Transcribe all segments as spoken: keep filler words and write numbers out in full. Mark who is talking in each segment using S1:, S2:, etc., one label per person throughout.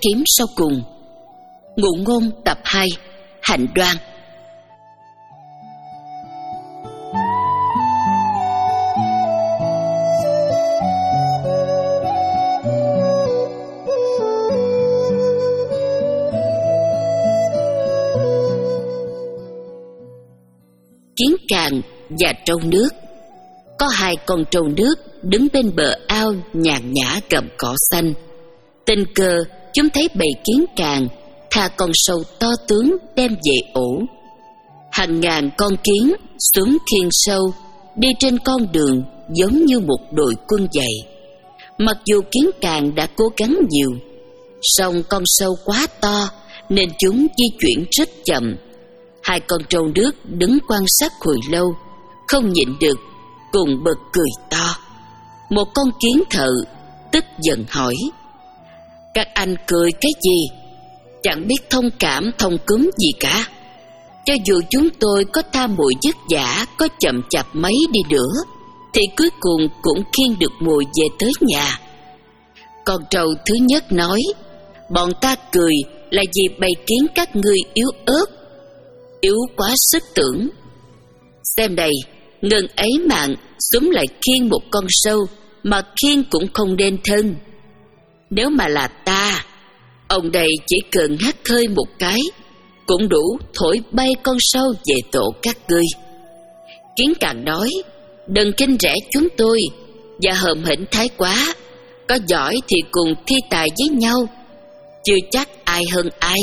S1: thím sau cùng. Ngụ ngôn tập hai, Hạnh Đoan. Kiến càng và trâu nước. Có hai con trâu nước đứng bên bờ ao nhàn nhã gặm cỏ xanh. Tình cờ chúng thấy bầy kiến càng thả con sâu to tướng đem về ổ. Hàng ngàn con kiến xuống khiên sâu, đi trên con đường giống như một đội quân dày. Mặc dù kiến càng đã cố gắng nhiều, song con sâu quá to nên chúng di chuyển rất chậm. Hai con trâu nước đứng quan sát hồi lâu, không nhịn được, cùng bật cười to. Một con kiến thợ tức giận hỏi: các anh cười cái gì? Chẳng biết thông cảm thông cúm gì cả. Cho dù chúng tôi có tham mồi vất vả, có chậm chạp mấy đi nữa, thì cuối cùng cũng khiêng được mồi về tới nhà. Con trâu thứ nhất nói: bọn ta cười là vì bầy kiến các ngươi yếu ớt, yếu quá sức tưởng. Xem đây, ngần ấy mạng xuống lại khiêng một con sâu, mà khiêng cũng không đến thân. Nếu mà là ta, ông đây chỉ cần hắt hơi một cái cũng đủ thổi bay con sâu về tổ các ngươi. Kiến càng nói: đừng khinh rẻ chúng tôi và hờm hĩnh thái quá. Có giỏi thì cùng thi tài với nhau, chưa chắc ai hơn ai.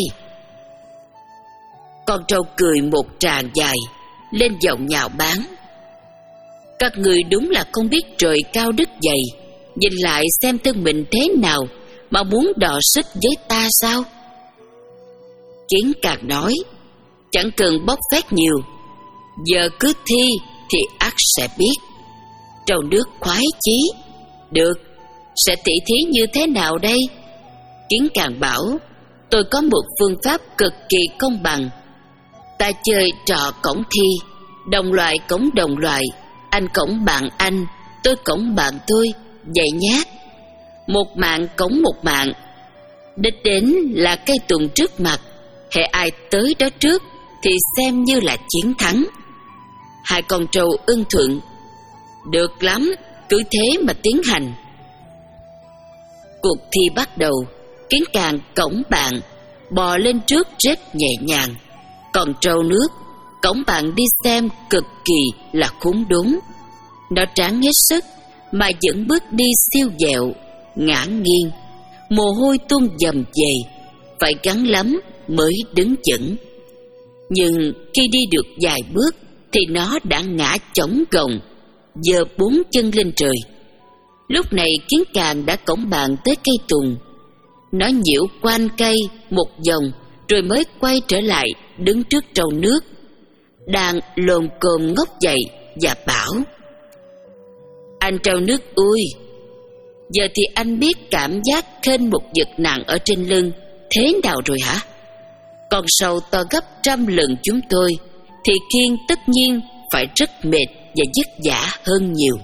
S1: Con trâu cười một tràng dài, lên giọng nhạo báng: các người đúng là không biết trời cao đất dày. Nhìn lại xem thân mình thế nào mà muốn đọ sức với ta sao? Kiến càng nói: chẳng cần bóc phét nhiều, giờ cứ thi thì ắt sẽ biết. Trâu nước khoái chí: được, sẽ tỉ thí như thế nào đây? Kiến càng bảo: tôi có một phương pháp cực kỳ công bằng. Ta chơi trò cổng thi, đồng loại cổng đồng loại, anh cổng bạn anh, tôi cổng bạn tôi, vậy nhé. Một mạng cổng một mạng, đích đến là cây tùng trước mặt, hễ ai tới đó trước thì xem như là chiến thắng. Hai con trâu ưng thuận: được lắm, cứ thế mà tiến hành. Cuộc thi bắt đầu. Kiến càng cổng bạn bò lên trước rất nhẹ nhàng, còn trâu nước cổng bạn đi xem cực kỳ là khốn đốn. Nó tráng hết sức mà vẫn bước đi siêu dẹo, ngã nghiêng, mồ hôi tuôn dầm về, phải gắng lắm mới đứng vững. Nhưng khi đi được vài bước thì nó đã ngã chổng gồng, giơ bốn chân lên trời. Lúc này kiến càng đã cổng bạn tới cây tùng. Nó nhiễu quanh cây một vòng rồi mới quay trở lại đứng trước trâu nước, đang lồm cồm ngóc dậy và bảo: anh trâu nước ui, giờ thì anh biết cảm giác khênh một vật nặng ở trên lưng thế nào rồi hả? Con sâu to gấp trăm lần chúng tôi thì khiêng tất nhiên phải rất mệt và vất vả hơn nhiều.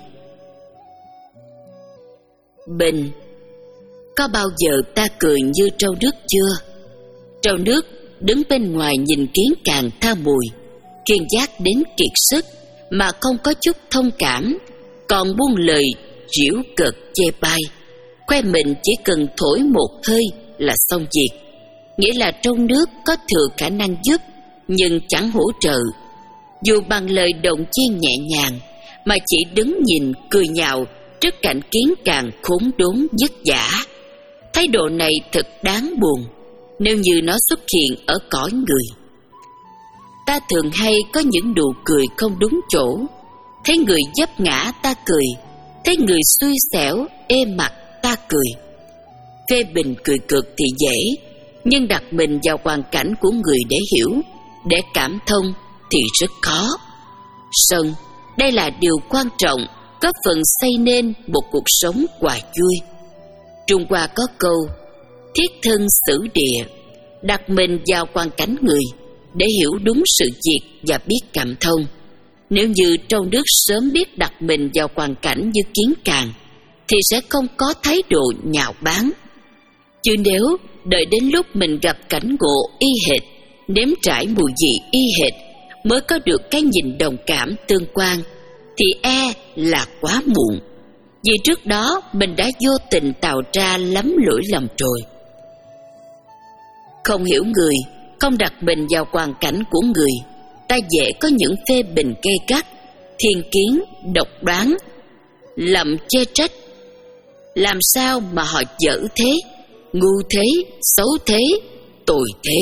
S1: Bình, có bao giờ ta cười như trâu nước chưa? Trâu nước đứng bên ngoài nhìn kiến càng tha mùi, kiên giác đến kiệt sức mà không có chút thông cảm, còn buông lời giễu cợt chê bai, khoe mình chỉ cần thổi một hơi là xong việc. Nghĩa là trâu nước có thừa khả năng giúp nhưng chẳng hỗ trợ, dù bằng lời động viên nhẹ nhàng, mà chỉ đứng nhìn cười nhạo trước cảnh kiến càng khốn đốn vất vả. Thái độ này thật đáng buồn nếu như nó xuất hiện ở cõi người. Ta thường hay có những nụ cười không đúng chỗ. Thấy người vấp ngã ta cười, thấy người xui xẻo ê mặt ta cười. Phê bình cười cực thì dễ, nhưng đặt mình vào hoàn cảnh của người để hiểu, để cảm thông thì rất khó. Song đây là điều quan trọng, có phần xây nên một cuộc sống hòa vui. Trung Hoa có câu thiết thân xử địa, đặt mình vào hoàn cảnh người để hiểu đúng sự việc và biết cảm thông. Nếu như trâu nước sớm biết đặt mình vào hoàn cảnh như kiến càng thì sẽ không có thái độ nhạo báng. Chứ nếu đợi đến lúc mình gặp cảnh ngộ y hệt, nếm trải mùi vị y hệt, mới có được cái nhìn đồng cảm tương quan, thì e là quá muộn. Vì trước đó mình đã vô tình tạo ra lắm lỗi lầm rồi. Không hiểu người, không đặt mình vào hoàn cảnh của người, ta dễ có những phê bình gay gắt, thiên kiến, độc đoán, lầm chê trách. Làm sao mà họ dở thế, ngu thế, xấu thế, tồi thế?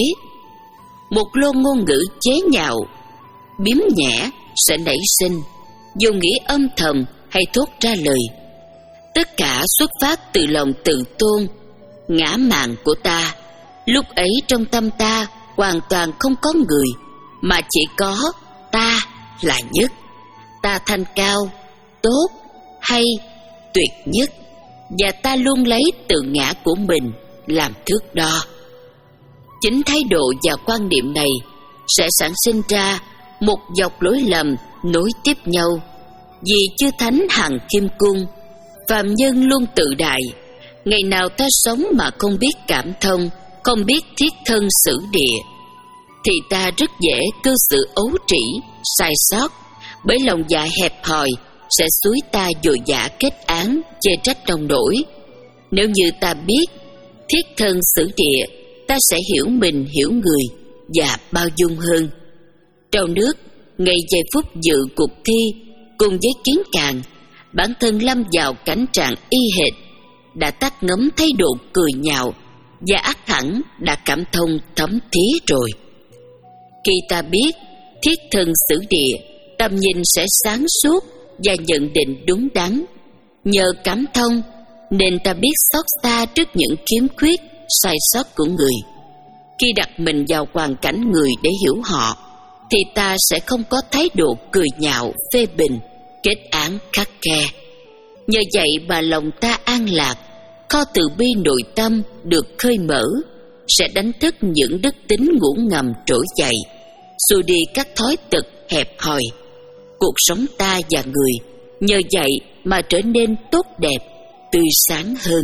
S1: Một lô ngôn ngữ chế nhạo, biếm nhẹ sẽ nảy sinh, dù nghĩ âm thầm hay thốt ra lời. Tất cả xuất phát từ lòng tự tôn, ngã mạn của ta. Lúc ấy trong tâm ta hoàn toàn không có người, mà chỉ có ta là nhất. Ta thanh cao, tốt hay tuyệt nhất, và ta luôn lấy tự ngã của mình làm thước đo. Chính thái độ và quan niệm này sẽ sản sinh ra một dọc lối lầm nối tiếp nhau. Vì chư thánh hằng kim cung, phàm nhân luôn tự đại. Ngày nào ta sống mà không biết cảm thông, không biết thiết thân xử địa, thì ta rất dễ cư xử ấu trĩ, sai sót. Bởi lòng dạ hẹp hòi sẽ xúi ta dội dã kết án, chê trách nông nổi. Nếu như ta biết thiết thân xử địa, ta sẽ hiểu mình, hiểu người và bao dung hơn. Trâu nước, ngay giây phút dự cuộc thi cùng với kiến càng, bản thân lâm vào cảnh trạng y hệt, đã tắt ngấm thái độ cười nhạo và ắt hẳn đã cảm thông thấm thía rồi. Khi ta biết thiết thân xử địa, tầm nhìn sẽ sáng suốt và nhận định đúng đắn. Nhờ cảm thông nên ta biết xót xa trước những khiếm khuyết, sai sót của người. Khi đặt mình vào hoàn cảnh người để hiểu họ, thì ta sẽ không có thái độ cười nhạo, phê bình, kết án khắt khe. Nhờ vậy mà lòng ta an lạc, kho từ bi nội tâm được khơi mở, sẽ đánh thức những đức tính ngủ ngầm trỗi dậy, xua đi các thói tật hẹp hòi. Cuộc sống ta và người nhờ vậy mà trở nên tốt đẹp, tươi sáng hơn.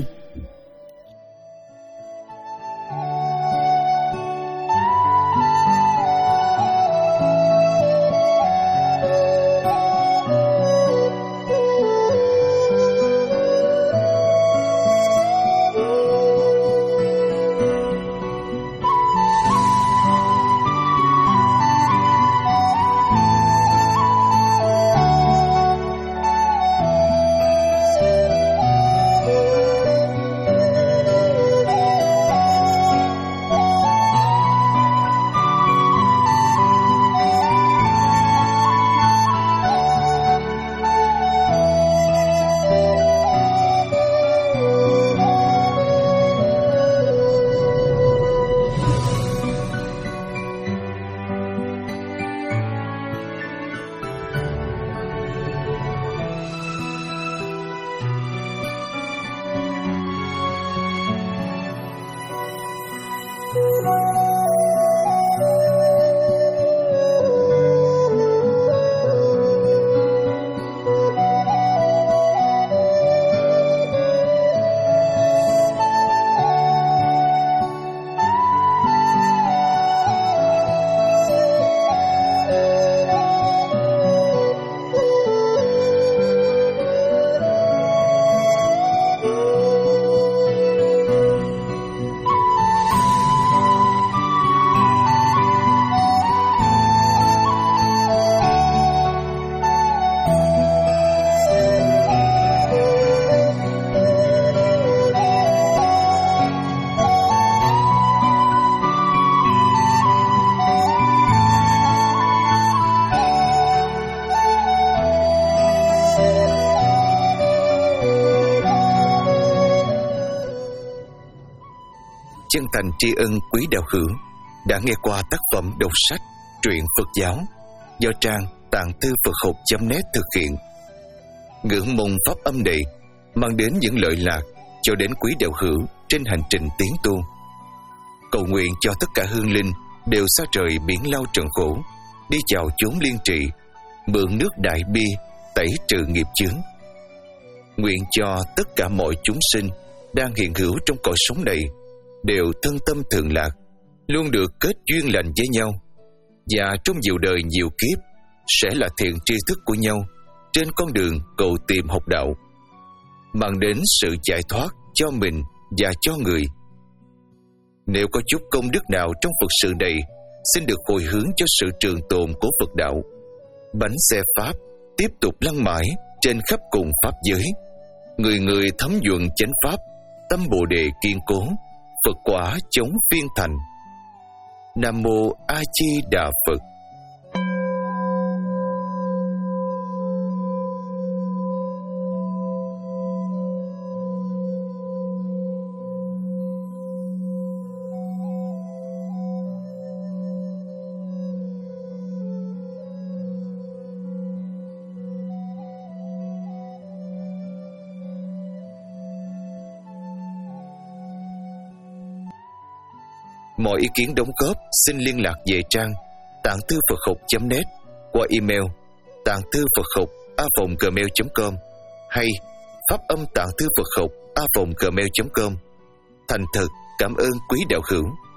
S2: Chân thành tri ân quý đạo hữu đã nghe qua tác phẩm đọc sách truyện Phật giáo do trang tạng thư Phật học chấm net thực hiện. Ngưỡng mong pháp âm này mang đến những lợi lạc cho đến quý đạo hữu trên hành trình tiến tu. Cầu nguyện cho tất cả hương linh đều xa rời biển lao trần khổ, đi vào chốn liên trị, mượn nước đại bi tẩy trừ nghiệp chướng. Nguyện cho tất cả mọi chúng sinh đang hiện hữu trong cõi sống này đều thân tâm thường lạc, luôn được kết duyên lành với nhau, và trong nhiều đời nhiều kiếp sẽ là thiện tri thức của nhau trên con đường cầu tìm học đạo, mang đến sự giải thoát cho mình và cho người. Nếu có chút công đức nào trong Phật sự này, xin được hồi hướng cho sự trường tồn của Phật đạo. Bánh xe Pháp tiếp tục lăn mãi trên khắp cùng Pháp giới, người người thấm nhuần chánh Pháp, tâm Bồ Đề kiên cố, Phật quả chống phiên thành. Nam Mô A Di Đà Phật. Mọi ý kiến đóng góp xin liên lạc về trang tạng thư Phật học chấm net qua email tạng thư Phật học a vòng gmail chấm com hay pháp âm tạng thư Phật học a vòng gmail chấm com. Thành thật cảm ơn quý đạo hữu.